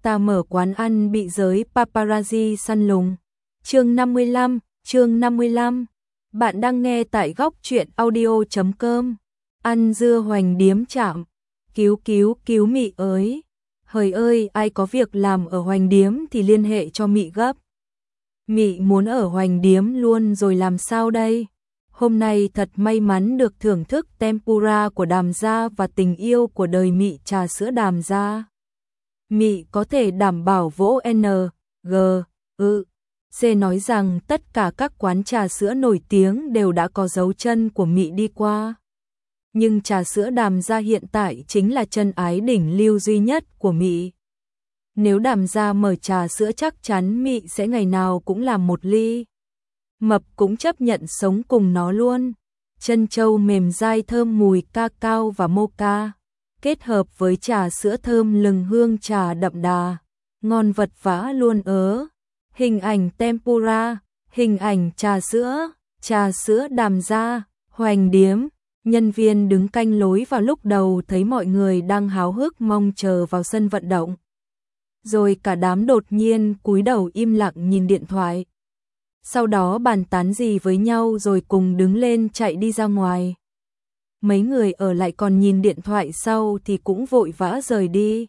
Ta mở quán ăn bị giới paparazzi săn lùng. Chương 55. Bạn đang nghe tại góc truyện audio.com. Ăn dưa hoành điếm chạm. Cứu Mị ơi. Hời ơi, ai có việc làm ở hoành điếm thì liên hệ cho Mị gấp. Mị muốn ở hoành điếm luôn rồi làm sao đây? Hôm nay thật may mắn được thưởng thức tempura của Đàm gia và tình yêu của đời Mị trà sữa Đàm gia. Mị có thể đảm bảo vỗ C nói rằng tất cả các quán trà sữa nổi tiếng đều đã có dấu chân của Mị đi qua. Nhưng trà sữa Đàm gia hiện tại chính là chân ái đỉnh lưu duy nhất của Mị. Nếu Đàm gia mở trà sữa chắc chắn Mị sẽ ngày nào cũng làm một ly. Mập cũng chấp nhận sống cùng nó luôn. Trân châu mềm dai thơm mùi cacao và mocha, kết hợp với trà sữa thơm lừng hương trà đậm đà, ngon vật vã luôn ớ. Hình ảnh tempura, hình ảnh trà sữa Đàm gia, hoành điếm. Nhân viên đứng canh lối vào lúc đầu thấy mọi người đang háo hức mong chờ vào sân vận động. Rồi cả đám đột nhiên cúi đầu im lặng nhìn điện thoại. Sau đó bàn tán gì với nhau rồi cùng đứng lên chạy đi ra ngoài. Mấy người ở lại còn nhìn điện thoại sau thì cũng vội vã rời đi.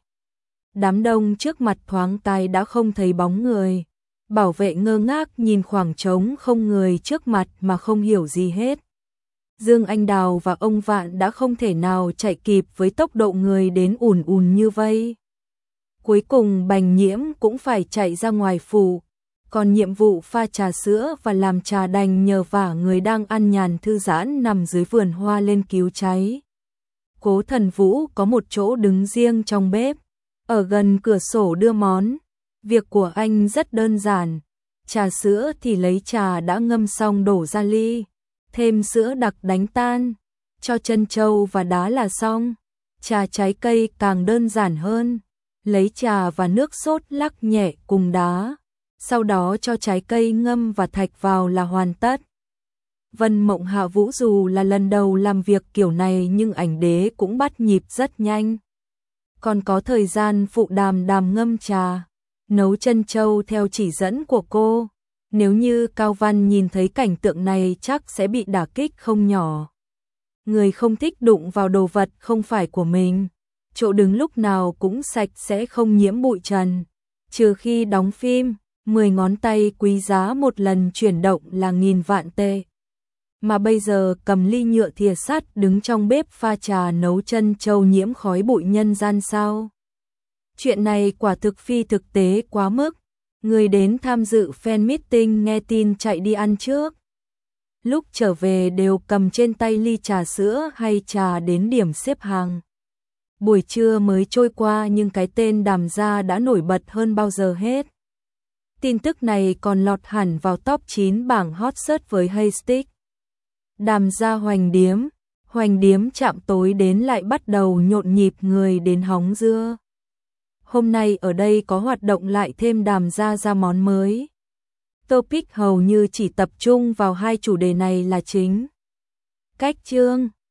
Đám đông trước mặt thoáng cái đã không thấy bóng người. Bảo vệ ngơ ngác nhìn khoảng trống không người trước mặt mà không hiểu gì hết. Dương Anh Đào và ông Vạn đã không thể nào chạy kịp với tốc độ người đến ùn ùn như vây. Cuối cùng Bành Nhiễm cũng phải chạy ra ngoài phủ. Còn nhiệm vụ pha trà sữa và làm trà đành nhờ vả người đang ăn nhàn thư giãn nằm dưới vườn hoa lên cứu cháy. Cố Thần Vũ có một chỗ đứng riêng trong bếp, ở gần cửa sổ đưa món. Việc của anh rất đơn giản. Trà sữa thì lấy trà đã ngâm xong đổ ra ly, thêm sữa đặc đánh tan, cho trân châu và đá là xong. Trà trái cây càng đơn giản hơn. Lấy trà và nước sốt lắc nhẹ cùng đá. Sau đó cho trái cây ngâm và thạch vào là hoàn tất. Vân Mộng Hạ Vũ dù là lần đầu làm việc kiểu này nhưng ảnh đế cũng bắt nhịp rất nhanh. Còn có thời gian phụ Đàm ngâm trà, nấu trân châu theo chỉ dẫn của cô. Nếu như Cao Văn nhìn thấy cảnh tượng này chắc sẽ bị đả kích không nhỏ. Người không thích đụng vào đồ vật không phải của mình. Chỗ đứng lúc nào cũng sạch sẽ không nhiễm bụi trần. Trừ khi đóng phim, 10 ngón tay quý giá một lần chuyển động là nghìn vạn tệ. Mà bây giờ cầm ly nhựa thìa sắt đứng trong bếp pha trà nấu trân châu nhiễm khói bụi nhân gian sao? Chuyện này quả thực phi thực tế quá mức. Người đến tham dự fan meeting nghe tin chạy đi ăn trước. Lúc trở về đều cầm trên tay ly trà sữa hay trà đến điểm xếp hàng. Buổi trưa mới trôi qua nhưng cái tên Đàm gia đã nổi bật hơn bao giờ hết. Tin tức này còn lọt hẳn vào top 9 bảng hot search với hashtag Đàm gia hoành điếm chạm tối đến lại bắt đầu nhộn nhịp người đến hóng dưa. Hôm nay ở đây có hoạt động lại thêm Đàm gia ra món mới. Topic hầu như chỉ tập trung vào hai chủ đề này là chính. Cách chương